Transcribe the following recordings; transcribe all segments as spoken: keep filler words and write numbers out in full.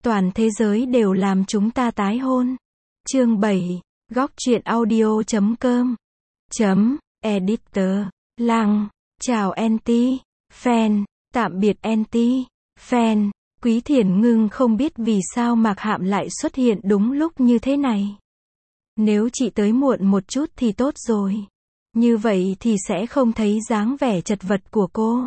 Toàn thế giới đều làm chúng ta tái hôn. Chương bảy, góc truyện audio chấm com. Chấm, editor, Lăng, chào anti, fan, tạm biệt anti, fan. Quý Thiển Ngưng không biết vì sao Mạc Hạm lại xuất hiện đúng lúc như thế này. Nếu chị tới muộn một chút thì tốt rồi. Như vậy thì sẽ không thấy dáng vẻ chật vật của cô.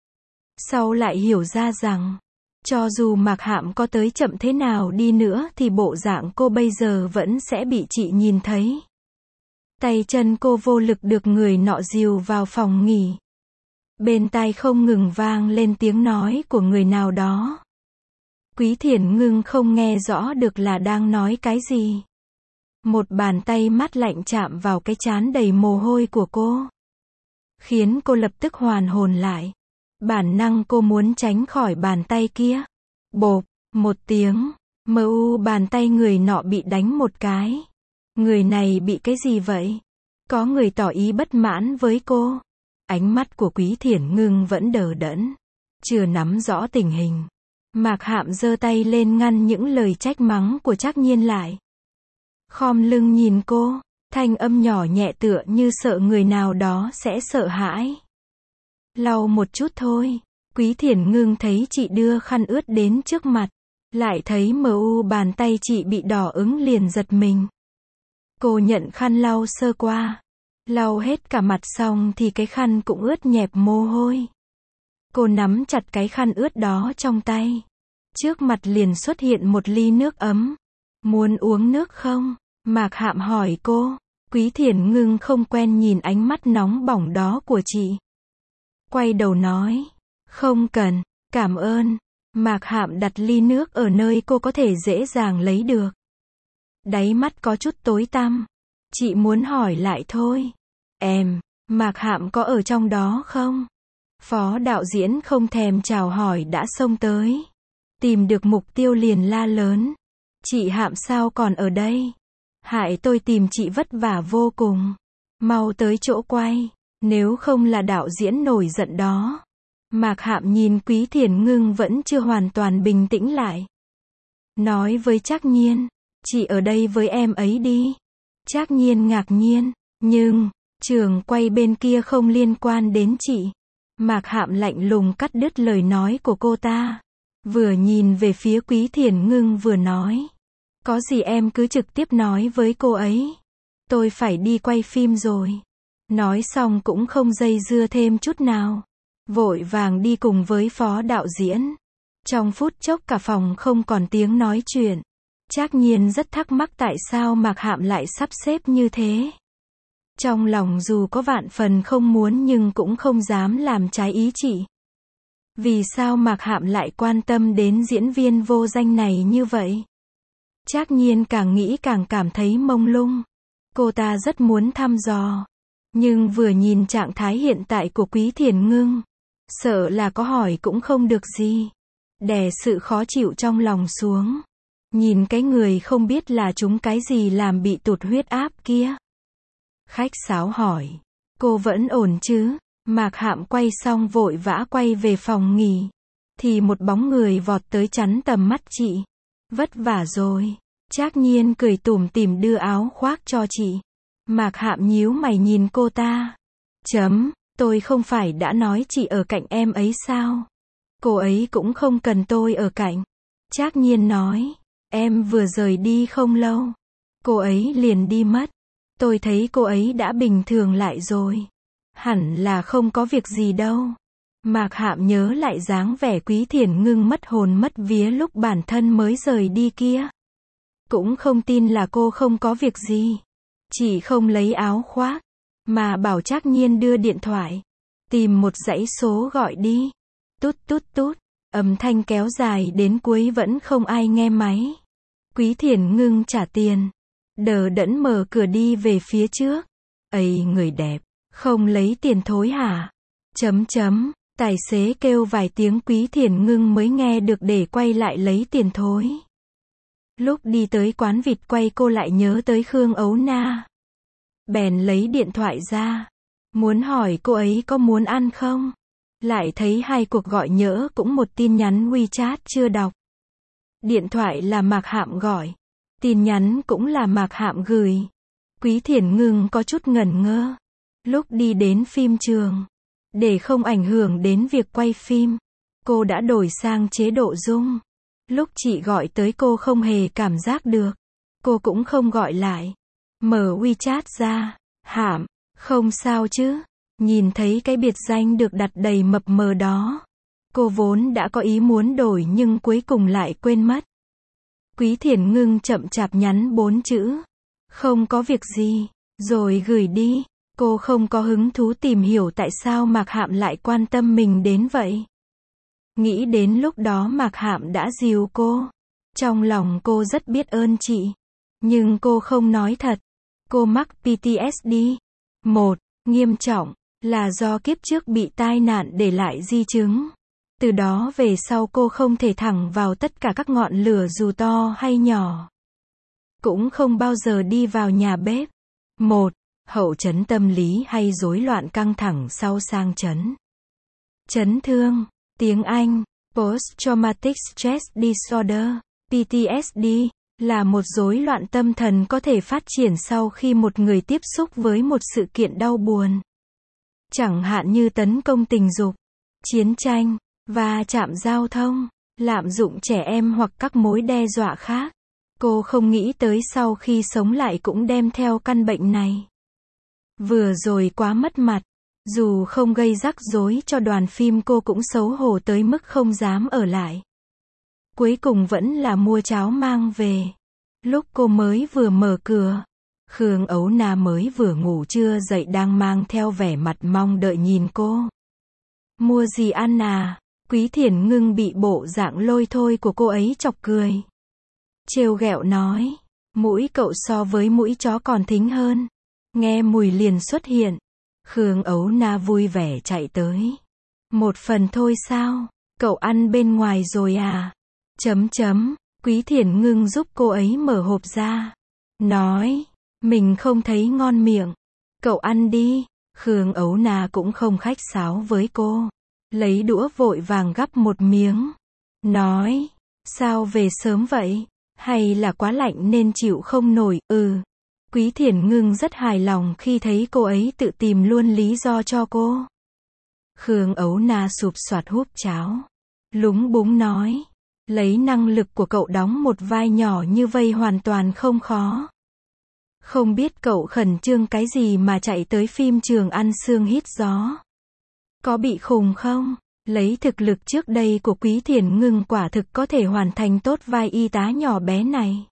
Sau lại hiểu ra rằng, cho dù Mạc Hạm có tới chậm thế nào đi nữa thì bộ dạng cô bây giờ vẫn sẽ bị chị nhìn thấy. Tay chân cô vô lực được người nọ dìu vào phòng nghỉ. Bên tai không ngừng vang lên tiếng nói của người nào đó. Quý Thiển Ngưng không nghe rõ được là đang nói cái gì. Một bàn tay mát lạnh chạm vào cái trán đầy mồ hôi của cô, khiến cô lập tức hoàn hồn lại. Bản năng cô muốn tránh khỏi bàn tay kia. Bộp, một tiếng, mờ u bàn tay người nọ bị đánh một cái. Người này bị cái gì vậy? Có người tỏ ý bất mãn với cô. Ánh mắt của Quý Thiển Ngưng vẫn đờ đẫn, chưa nắm rõ tình hình. Mạc Hạm giơ tay lên ngăn những lời trách mắng của Trác Nhiên lại. Khom lưng nhìn cô, thanh âm nhỏ nhẹ tựa như sợ người nào đó sẽ sợ hãi. Lau một chút thôi. Quý Thiển Ngưng thấy chị đưa khăn ướt đến trước mặt, lại thấy mờ u bàn tay chị bị đỏ ửng liền giật mình. Cô nhận khăn lau sơ qua. Lau hết cả mặt xong thì cái khăn cũng ướt nhẹp mồ hôi. Cô nắm chặt cái khăn ướt đó trong tay. Trước mặt liền xuất hiện một ly nước ấm. Muốn uống nước không? Mạc Hạm hỏi cô. Quý Thiển Ngưng không quen nhìn ánh mắt nóng bỏng đó của chị. Quay đầu nói. Không cần, cảm ơn. Mạc Hạm đặt ly nước ở nơi cô có thể dễ dàng lấy được. Đáy mắt có chút tối tăm. Chị muốn hỏi lại thôi. Em, Mạc Hạm có ở trong đó không? Phó đạo diễn không thèm chào hỏi đã xông tới. Tìm được mục tiêu liền la lớn. Chị Hạm sao còn ở đây? Hại tôi tìm chị vất vả vô cùng. Mau tới chỗ quay, nếu không là đạo diễn nổi giận đó. Mạc Hạm nhìn Quý Thiển Ngưng vẫn chưa hoàn toàn bình tĩnh lại. Nói với Trác Nhiên, chị ở đây với em ấy đi. Trác Nhiên ngạc nhiên, nhưng, trường quay bên kia không liên quan đến chị. Mạc Hạm lạnh lùng cắt đứt lời nói của cô ta. Vừa nhìn về phía Quý Thiển Ngưng vừa nói. Có gì em cứ trực tiếp nói với cô ấy. Tôi phải đi quay phim rồi. Nói xong cũng không dây dưa thêm chút nào. Vội vàng đi cùng với phó đạo diễn. Trong phút chốc cả phòng không còn tiếng nói chuyện. Trác Nhiên rất thắc mắc tại sao Mạc Hạm lại sắp xếp như thế. Trong lòng dù có vạn phần không muốn nhưng cũng không dám làm trái ý chị. Vì sao Mạc Hạm lại quan tâm đến diễn viên vô danh này như vậy? Trác Nhiên càng nghĩ càng cảm thấy mông lung. Cô ta rất muốn thăm dò. Nhưng vừa nhìn trạng thái hiện tại của Quý Thiển Ngưng, sợ là có hỏi cũng không được gì. Đè sự khó chịu trong lòng xuống. Nhìn cái người không biết là chúng cái gì làm bị tụt huyết áp kia. Khách sáo hỏi. Cô vẫn ổn chứ? Mạc Hạm quay xong vội vã quay về phòng nghỉ. Thì một bóng người vọt tới chắn tầm mắt chị. Vất vả rồi. Trác Nhiên cười tủm tỉm đưa áo khoác cho chị. Mạc Hạm nhíu mày nhìn cô ta. Chấm, tôi không phải đã nói chị ở cạnh em ấy sao? Cô ấy cũng không cần tôi ở cạnh. Trác Nhiên nói. Em vừa rời đi không lâu. Cô ấy liền đi mất. Tôi thấy cô ấy đã bình thường lại rồi. Hẳn là không có việc gì đâu. Mạc Hạm nhớ lại dáng vẻ Quý Thiển Ngưng mất hồn mất vía lúc bản thân mới rời đi kia. Cũng không tin là cô không có việc gì. Chỉ không lấy áo khoác, mà bảo Trác Nhiên đưa điện thoại. Tìm một dãy số gọi đi. Tút tút tút. Âm thanh kéo dài đến cuối vẫn không ai nghe máy. Quý Thiển Ngưng trả tiền. Đờ đẫn mở cửa đi về phía trước. Ây người đẹp, không lấy tiền thối hả? Chấm chấm. Tài xế kêu vài tiếng Quý Thiển Ngưng mới nghe được để quay lại lấy tiền thối. Lúc đi tới quán vịt quay cô lại nhớ tới Khương Ấu Na. Bèn lấy điện thoại ra. Muốn hỏi cô ấy có muốn ăn không? Lại thấy hai cuộc gọi nhỡ cũng một tin nhắn WeChat chưa đọc. Điện thoại là Mạc Hạm gọi. Tin nhắn cũng là Mạc Hạm gửi. Quý Thiển Ngưng có chút ngẩn ngơ. Lúc đi đến phim trường, để không ảnh hưởng đến việc quay phim, cô đã đổi sang chế độ rung. Lúc chị gọi tới cô không hề cảm giác được. Cô cũng không gọi lại. Mở WeChat ra. Hạm, không sao chứ? Nhìn thấy cái biệt danh được đặt đầy mập mờ đó. Cô vốn đã có ý muốn đổi nhưng cuối cùng lại quên mất. Quý Thiển Ngưng chậm chạp nhắn bốn chữ. Không có việc gì. Rồi gửi đi. Cô không có hứng thú tìm hiểu tại sao Mạc Hạm lại quan tâm mình đến vậy. Nghĩ đến lúc đó Mạc Hạm đã dìu cô. Trong lòng cô rất biết ơn chị. Nhưng cô không nói thật. Cô mắc pê tê ét đê. Một, nghiêm trọng, là do kiếp trước bị tai nạn để lại di chứng. Từ đó về sau cô không thể thẳng vào tất cả các ngọn lửa dù to hay nhỏ. Cũng không bao giờ đi vào nhà bếp. Một, hậu chấn tâm lý hay rối loạn căng thẳng sau sang chấn. Chấn thương, tiếng Anh, Post-Traumatic Stress Disorder, pê tê ét đê, là một rối loạn tâm thần có thể phát triển sau khi một người tiếp xúc với một sự kiện đau buồn. Chẳng hạn như tấn công tình dục, chiến tranh, va chạm giao thông, lạm dụng trẻ em hoặc các mối đe dọa khác. Cô không nghĩ tới sau khi sống lại cũng đem theo căn bệnh này. Vừa rồi quá mất mặt. Dù không gây rắc rối cho đoàn phim cô cũng xấu hổ tới mức không dám ở lại. Cuối cùng vẫn là mua cháo mang về. Lúc cô mới vừa mở cửa, Khương Ấu Na mới vừa ngủ trưa dậy đang mang theo vẻ mặt mong đợi nhìn cô. Mua gì ăn à? Quý Thiển Ngưng bị bộ dạng lôi thôi của cô ấy chọc cười. Trêu ghẹo nói, mũi cậu so với mũi chó còn thính hơn. Nghe mùi liền xuất hiện. Khương Ấu Na vui vẻ chạy tới. Một phần thôi sao? Cậu ăn bên ngoài rồi à? Chấm chấm. Quý Thiển Ngưng giúp cô ấy mở hộp ra. Nói, mình không thấy ngon miệng. Cậu ăn đi. Khương Ấu Na cũng không khách sáo với cô. Lấy đũa vội vàng gắp một miếng. Nói, sao về sớm vậy? Hay là quá lạnh nên chịu không nổi? Ừ. Quý Thiển Ngưng rất hài lòng khi thấy cô ấy tự tìm luôn lý do cho cô. Khương Ấu Na sụp soạt húp cháo. Lúng búng nói. Lấy năng lực của cậu đóng một vai nhỏ như vây hoàn toàn không khó. Không biết cậu khẩn trương cái gì mà chạy tới phim trường ăn xương hít gió. Có bị khùng không? Lấy thực lực trước đây của Quý Thiển Ngưng quả thực có thể hoàn thành tốt vai y tá nhỏ bé này.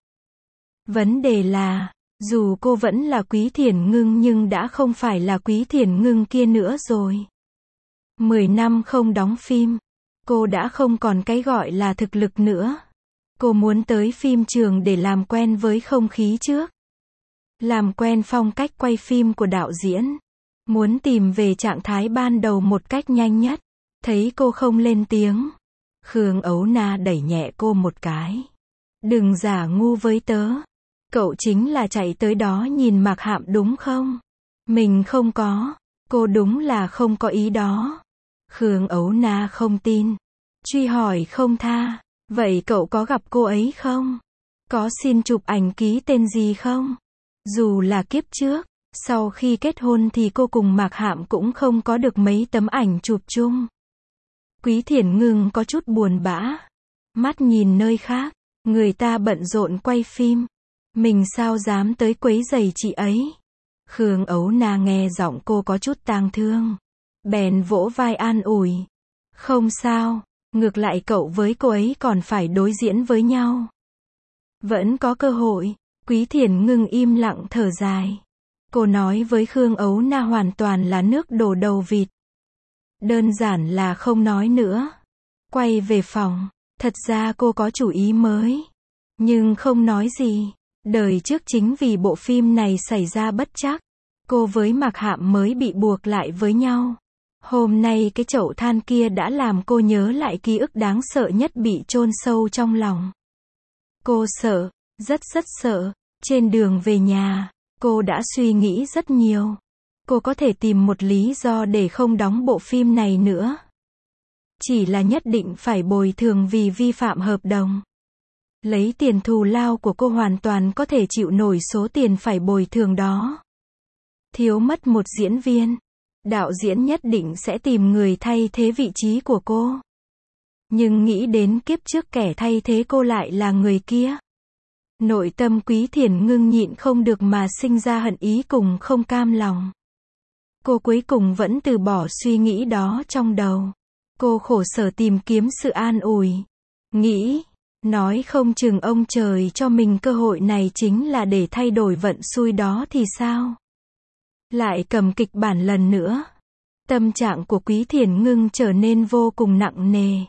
Vấn đề là, dù cô vẫn là Quý Thiển Ngưng nhưng đã không phải là Quý Thiển Ngưng kia nữa rồi. Mười năm không đóng phim, cô đã không còn cái gọi là thực lực nữa. Cô muốn tới phim trường để làm quen với không khí trước. Làm quen phong cách quay phim của đạo diễn. Muốn tìm về trạng thái ban đầu một cách nhanh nhất. Thấy cô không lên tiếng. Khương Ấu Na đẩy nhẹ cô một cái. Đừng giả ngu với tớ. Cậu chính là chạy tới đó nhìn Mạc Hạm đúng không? Mình không có. Cô đúng là không có ý đó. Khương Ấu Na không tin. Truy hỏi không tha. Vậy cậu có gặp cô ấy không? Có xin chụp ảnh ký tên gì không? Dù là kiếp trước, sau khi kết hôn thì cô cùng Mạc Hạm cũng không có được mấy tấm ảnh chụp chung. Quý Thiển Ngưng có chút buồn bã. Mắt nhìn nơi khác. Người ta bận rộn quay phim. Mình sao dám tới quấy rầy chị ấy. Khương Ấu Na nghe giọng cô có chút tang thương. Bèn vỗ vai an ủi. Không sao. Ngược lại cậu với cô ấy còn phải đối diễn với nhau. Vẫn có cơ hội. Quý Thiển Ngưng im lặng thở dài. Cô nói với Khương Ấu Na hoàn toàn là nước đổ đầu vịt. Đơn giản là không nói nữa. Quay về phòng. Thật ra cô có chủ ý mới. Nhưng không nói gì. Đời trước chính vì bộ phim này xảy ra bất trắc. Cô với Mạc Hạm mới bị buộc lại với nhau. Hôm nay cái chậu than kia đã làm cô nhớ lại ký ức đáng sợ nhất bị chôn sâu trong lòng. Cô sợ. Rất rất sợ. Trên đường về nhà, cô đã suy nghĩ rất nhiều. Cô có thể tìm một lý do để không đóng bộ phim này nữa. Chỉ là nhất định phải bồi thường vì vi phạm hợp đồng. Lấy tiền thù lao của cô hoàn toàn có thể chịu nổi số tiền phải bồi thường đó. Thiếu mất một diễn viên, đạo diễn nhất định sẽ tìm người thay thế vị trí của cô. Nhưng nghĩ đến kiếp trước kẻ thay thế cô lại là người kia. Nội tâm Quý Thiển Ngưng nhịn không được mà sinh ra hận ý cùng không cam lòng. Cô cuối cùng vẫn từ bỏ suy nghĩ đó trong đầu. Cô khổ sở tìm kiếm sự an ủi. Nghĩ, nói không chừng ông trời cho mình cơ hội này chính là để thay đổi vận xui đó thì sao? Lại cầm kịch bản lần nữa. Tâm trạng của Quý Thiển Ngưng trở nên vô cùng nặng nề.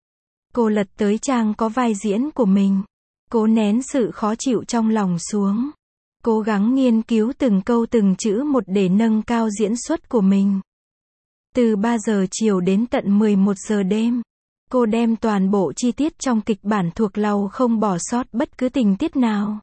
Cô lật tới trang có vai diễn của mình. Cố nén sự khó chịu trong lòng xuống. Cố gắng nghiên cứu từng câu từng chữ một để nâng cao diễn xuất của mình. Từ ba giờ chiều đến tận mười một giờ đêm, cô đem toàn bộ chi tiết trong kịch bản thuộc lòng không bỏ sót bất cứ tình tiết nào.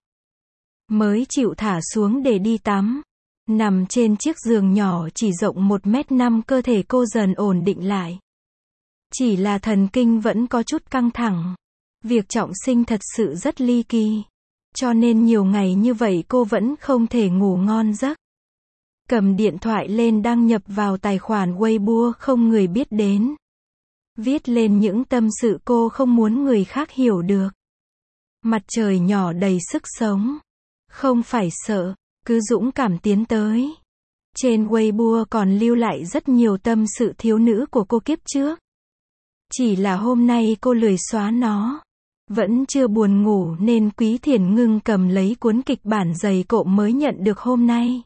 Mới chịu thả xuống để đi tắm. Nằm trên chiếc giường nhỏ chỉ rộng một mét năm, cơ thể cô dần ổn định lại. Chỉ là thần kinh vẫn có chút căng thẳng. Việc trọng sinh thật sự rất ly kỳ. Cho nên nhiều ngày như vậy cô vẫn không thể ngủ ngon giấc. Cầm điện thoại lên đăng nhập vào tài khoản Weibo không người biết đến. Viết lên những tâm sự cô không muốn người khác hiểu được. Mặt trời nhỏ đầy sức sống. Không phải sợ, cứ dũng cảm tiến tới. Trên Weibo còn lưu lại rất nhiều tâm sự thiếu nữ của cô kiếp trước. Chỉ là hôm nay cô lười xóa nó. Vẫn chưa buồn ngủ nên Quý Thiển Ngưng cầm lấy cuốn kịch bản dày cộm mới nhận được hôm nay.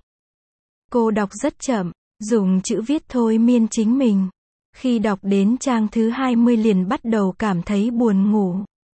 Cô đọc rất chậm, dùng chữ viết thôi miên chính mình. Khi đọc đến trang thứ hai mươi liền bắt đầu cảm thấy buồn ngủ.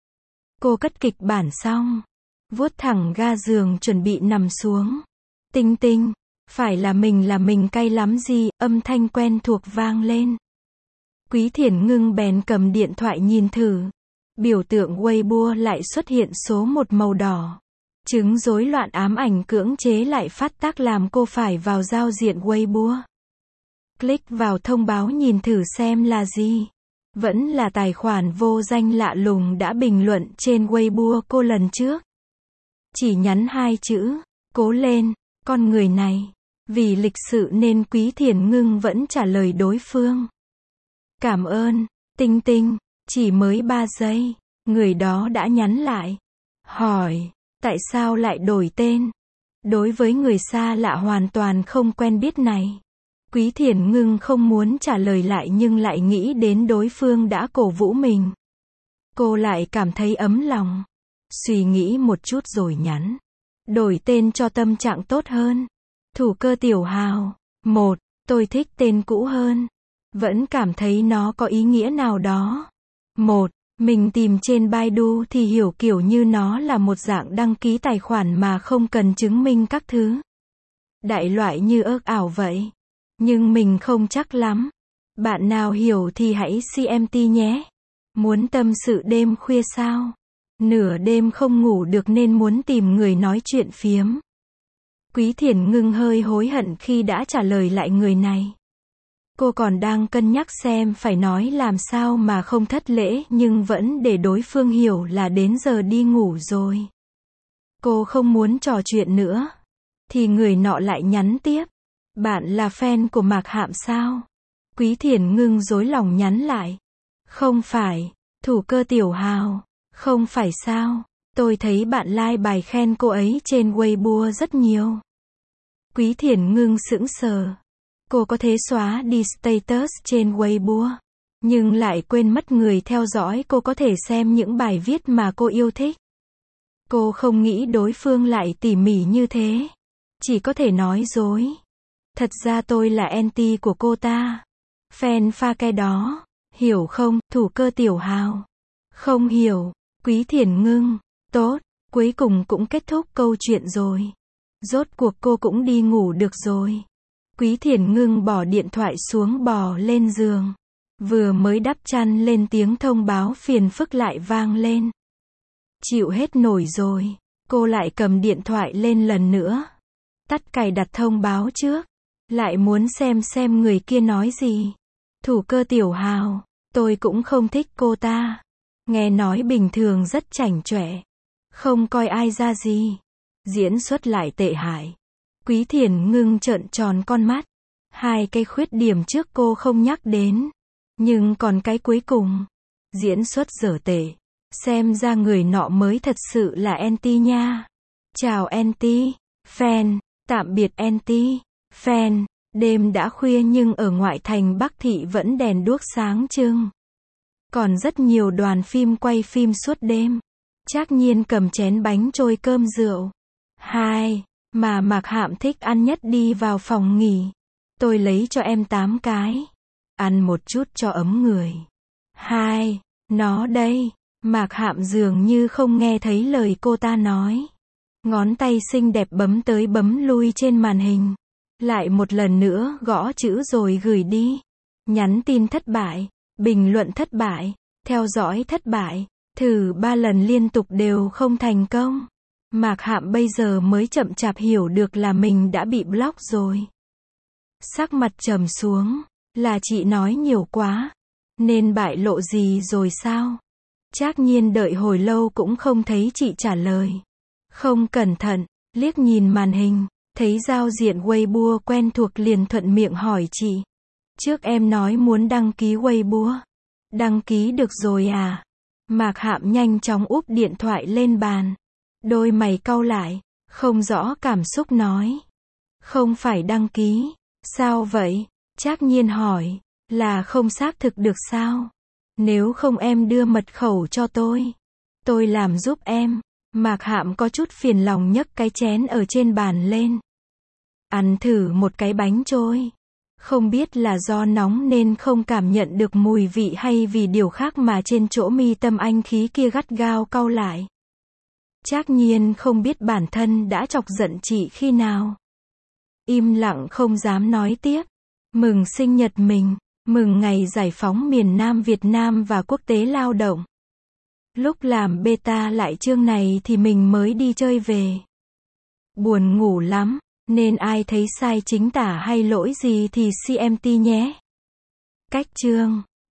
Cô cất kịch bản xong, vuốt thẳng ga giường chuẩn bị nằm xuống. Tinh tinh, phải là mình là mình cay lắm gì, âm thanh quen thuộc vang lên. Quý Thiển Ngưng bèn cầm điện thoại nhìn thử. Biểu tượng Weibo lại xuất hiện số một màu đỏ. Chứng rối loạn ám ảnh cưỡng chế lại phát tác làm cô phải vào giao diện Weibo. Click vào thông báo nhìn thử xem là gì. Vẫn là tài khoản vô danh lạ lùng đã bình luận trên Weibo cô lần trước. Chỉ nhắn hai chữ, cố lên, con người này. Vì lịch sự nên Quý Thiển Ngưng vẫn trả lời đối phương. Cảm ơn, Tinh Tinh. Chỉ mới ba giây, người đó đã nhắn lại. Hỏi, tại sao lại đổi tên? Đối với người xa lạ hoàn toàn không quen biết này. Quý Thiển Ngưng không muốn trả lời lại nhưng lại nghĩ đến đối phương đã cổ vũ mình. Cô lại cảm thấy ấm lòng. Suy nghĩ một chút rồi nhắn. Đổi tên cho tâm trạng tốt hơn. Thủ cơ Tiểu Hào. Một, tôi thích tên cũ hơn. Vẫn cảm thấy nó có ý nghĩa nào đó. Một, mình tìm trên Baidu thì hiểu kiểu như nó là một dạng đăng ký tài khoản mà không cần chứng minh các thứ. Đại loại như ước ảo vậy. Nhưng mình không chắc lắm. Bạn nào hiểu thì hãy xê em tê nhé. Muốn tâm sự đêm khuya sao? Nửa đêm không ngủ được nên muốn tìm người nói chuyện phiếm. Quý Thiển Ngưng hơi hối hận khi đã trả lời lại người này. Cô còn đang cân nhắc xem phải nói làm sao mà không thất lễ nhưng vẫn để đối phương hiểu là đến giờ đi ngủ rồi. Cô không muốn trò chuyện nữa. Thì người nọ lại nhắn tiếp. Bạn là fan của Mạc Hạm sao? Quý Thiển Ngưng rối lòng nhắn lại. Không phải, thủ cơ Tiểu Hào. Không phải sao? Tôi thấy bạn like bài khen cô ấy trên Weibo rất nhiều. Quý Thiển Ngưng sững sờ. Cô có thể xóa đi status trên Weibo, nhưng lại quên mất người theo dõi cô có thể xem những bài viết mà cô yêu thích. Cô không nghĩ đối phương lại tỉ mỉ như thế. Chỉ có thể nói dối. Thật ra tôi là anti của cô ta. Fan pha ke đó. Hiểu không, thủ cơ Tiểu Hào? Không hiểu. Quý Thiển Ngưng. Tốt, cuối cùng cũng kết thúc câu chuyện rồi. Rốt cuộc cô cũng đi ngủ được rồi. Quý Thiển Ngưng bỏ điện thoại xuống bò lên giường. Vừa mới đắp chăn lên tiếng thông báo phiền phức lại vang lên. Chịu hết nổi rồi. Cô lại cầm điện thoại lên lần nữa. Tắt cài đặt thông báo trước. Lại muốn xem xem người kia nói gì. Thủ cơ Tiểu Hào. Tôi cũng không thích cô ta. Nghe nói bình thường rất chảnh chọe. Không coi ai ra gì. Diễn xuất lại tệ hại. Quý Thiển Ngưng trợn tròn con mắt. Hai cái khuyết điểm trước cô không nhắc đến. Nhưng còn cái cuối cùng. Diễn xuất dở tệ. Xem ra người nọ mới thật sự là anti nha. Chào anti, fan, tạm biệt anti, fan. Đêm đã khuya nhưng ở ngoại thành Bắc Thị vẫn đèn đuốc sáng trưng. Còn rất nhiều đoàn phim quay phim suốt đêm. Trác Nhiên cầm chén bánh trôi cơm rượu. Hai, mà Mạc Hạm thích ăn nhất đi vào phòng nghỉ. Tôi lấy cho em tám cái. Ăn một chút cho ấm người. Hai, nó đây. Mạc Hạm dường như không nghe thấy lời cô ta nói. Ngón tay xinh đẹp bấm tới bấm lui trên màn hình. Lại một lần nữa gõ chữ rồi gửi đi. Nhắn tin thất bại. Bình luận thất bại. Theo dõi thất bại. Thử ba lần liên tục đều không thành công. Mạc Hạm bây giờ mới chậm chạp hiểu được là mình đã bị block rồi. Sắc mặt trầm xuống. Là chị nói nhiều quá. Nên bại lộ gì rồi sao? Trác Nhiên đợi hồi lâu cũng không thấy chị trả lời. Không cẩn thận, liếc nhìn màn hình, thấy giao diện Weibo quen thuộc liền thuận miệng hỏi chị. Trước em nói muốn đăng ký Weibo. Đăng ký được rồi à? Mạc Hạm nhanh chóng úp điện thoại lên bàn. Đôi mày cau lại, không rõ cảm xúc nói. Không phải đăng ký. Sao vậy? Trác Nhiên hỏi. Là không xác thực được sao? Nếu không em đưa mật khẩu cho tôi. Tôi làm giúp em. Mạc Hạm có chút phiền lòng nhấc cái chén ở trên bàn lên. Ăn thử một cái bánh trôi. Không biết là do nóng nên không cảm nhận được mùi vị hay vì điều khác mà trên chỗ mi tâm anh khí kia gắt gao cau lại. Trác Nhiên không biết bản thân đã chọc giận chị khi nào. Im lặng không dám nói tiếp. Mừng sinh nhật mình. Mừng ngày giải phóng miền Nam Việt Nam và quốc tế lao động. Lúc làm beta lại chương này thì mình mới đi chơi về. Buồn ngủ lắm, nên ai thấy sai chính tả hay lỗi gì thì xê em tê nhé. Cách chương